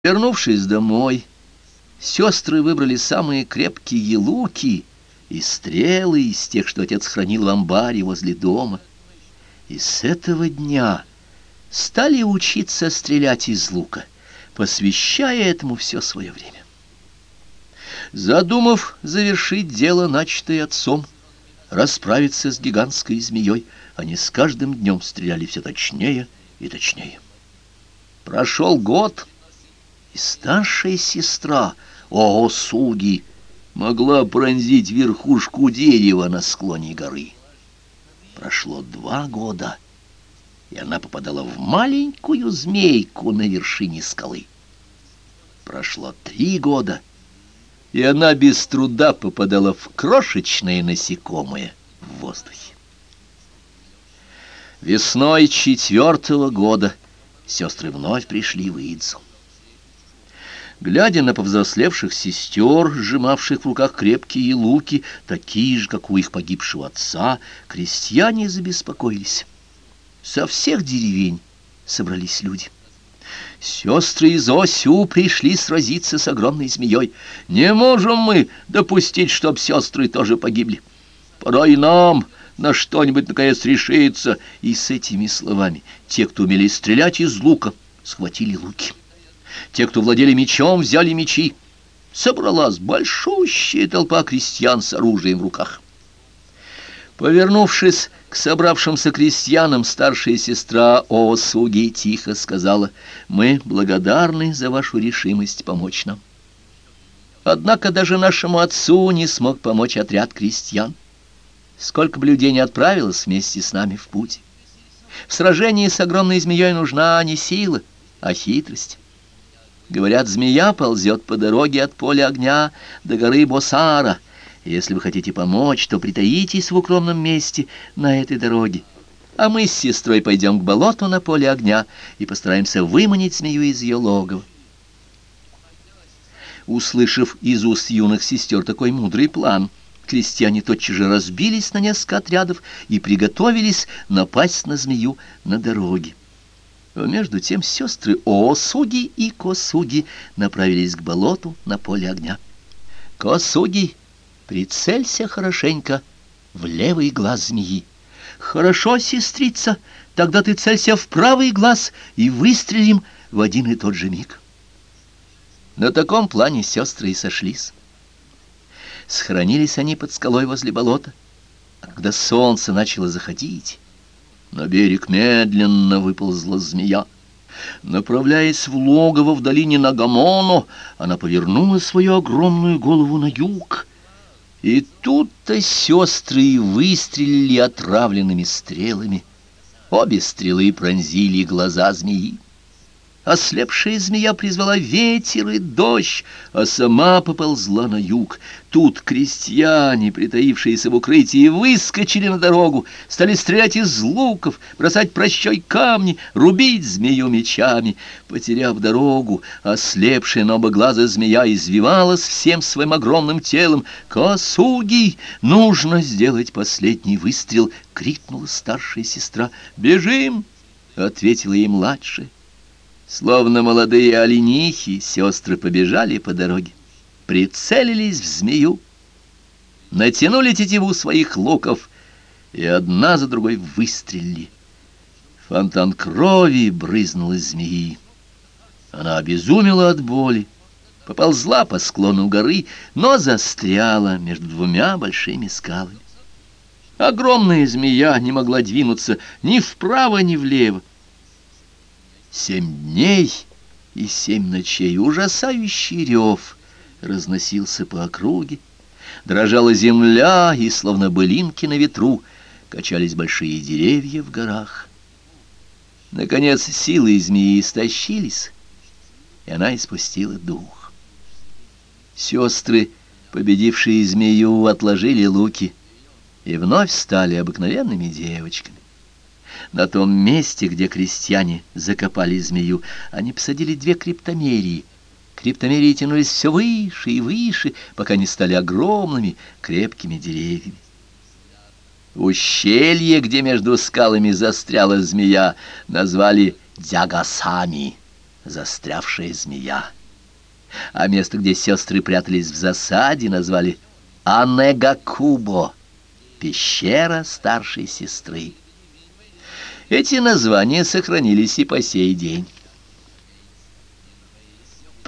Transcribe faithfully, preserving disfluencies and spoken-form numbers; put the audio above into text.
Вернувшись домой, сестры выбрали самые крепкие луки и стрелы из тех, что отец хранил в амбаре возле дома. И с этого дня стали учиться стрелять из лука, посвящая этому все свое время. Задумав завершить дело, начатое отцом, расправиться с гигантской змеей, они с каждым днем стреляли все точнее и точнее. Прошел год, и старшая сестра Оосуги могла пронзить верхушку дерева на склоне горы. Прошло два года, и она попадала в маленькую змейку на вершине скалы. Прошло три года, и она без труда попадала в крошечное насекомое в воздухе. Весной четвертого года сестры вновь пришли в Идзу. Глядя на повзрослевших сестер, сжимавших в руках крепкие луки, такие же, как у их погибшего отца, крестьяне забеспокоились. Со всех деревень собрались люди. Сестры из Осю пришли сразиться с огромной змеей. «Не можем мы допустить, чтоб сестры тоже погибли. Пора и нам на что-нибудь наконец решиться». И с этими словами те, кто умели стрелять из лука, схватили луки. Те, кто владели мечом, взяли мечи. Собралась большущая толпа крестьян с оружием в руках. Повернувшись к собравшимся крестьянам, старшая сестра Оосуги тихо сказала: «Мы благодарны за вашу решимость помочь нам. Однако даже нашему отцу не смог помочь отряд крестьян. Сколько бы людей не отправилось вместе с нами в путь. В сражении с огромной змеей нужна не сила, а хитрость. Говорят, змея ползет по дороге от поля огня до горы Босара. Если вы хотите помочь, то притаитесь в укромном месте на этой дороге. А мы с сестрой пойдем к болоту на поле огня и постараемся выманить змею из ее логова». Услышав из уст юных сестер такой мудрый план, крестьяне тотчас же разбились на несколько отрядов и приготовились напасть на змею на дороге. А между тем сестры Оосуги и Косуги направились к болоту на поле огня. «Косуги, прицелься хорошенько в левый глаз змеи». «Хорошо, сестрица, тогда ты целься в правый глаз и выстрелим в один и тот же миг». На таком плане сестры и сошлись. Схоронились они под скалой возле болота, а когда солнце начало заходить, на берег медленно выползла змея. Направляясь в логово в долине Нагамоно, она повернула свою огромную голову на юг. И тут-то сестры и выстрелили отравленными стрелами. Обе стрелы пронзили глаза змеи. Ослепшая змея призвала ветер и дождь, а сама поползла на юг. Тут крестьяне, притаившиеся в укрытии, выскочили на дорогу, стали стрелять из луков, бросать прощой камни, рубить змею мечами. Потеряв дорогу, ослепшая на оба глаза змея извивалась всем своим огромным телом. «Косуги, нужно сделать последний выстрел!» — крикнула старшая сестра. «Бежим!» — ответила ей младшая. Словно молодые оленихи, сестры побежали по дороге, прицелились в змею, натянули тетиву своих луков и одна за другой выстрелили. Фонтан крови брызнул из змеи. Она обезумела от боли, поползла по склону горы, но застряла между двумя большими скалами. Огромная змея не могла двинуться ни вправо, ни влево. Семь дней и семь ночей ужасающий рев разносился по округе. Дрожала земля, и, словно былинки на ветру, качались большие деревья в горах. Наконец силы змеи истощились, и она испустила дух. Сестры, победившие змею, отложили луки и вновь стали обыкновенными девочками. На том месте, где крестьяне закопали змею, они посадили две криптомерии. Криптомерии тянулись все выше и выше, пока не стали огромными, крепкими деревьями. Ущелье, где между скалами застряла змея, назвали Дзягасами. застрявшая змея. А место, где сестры прятались в засаде, назвали Анегакубо, пещера старшей сестры. Эти названия сохранились и по сей день.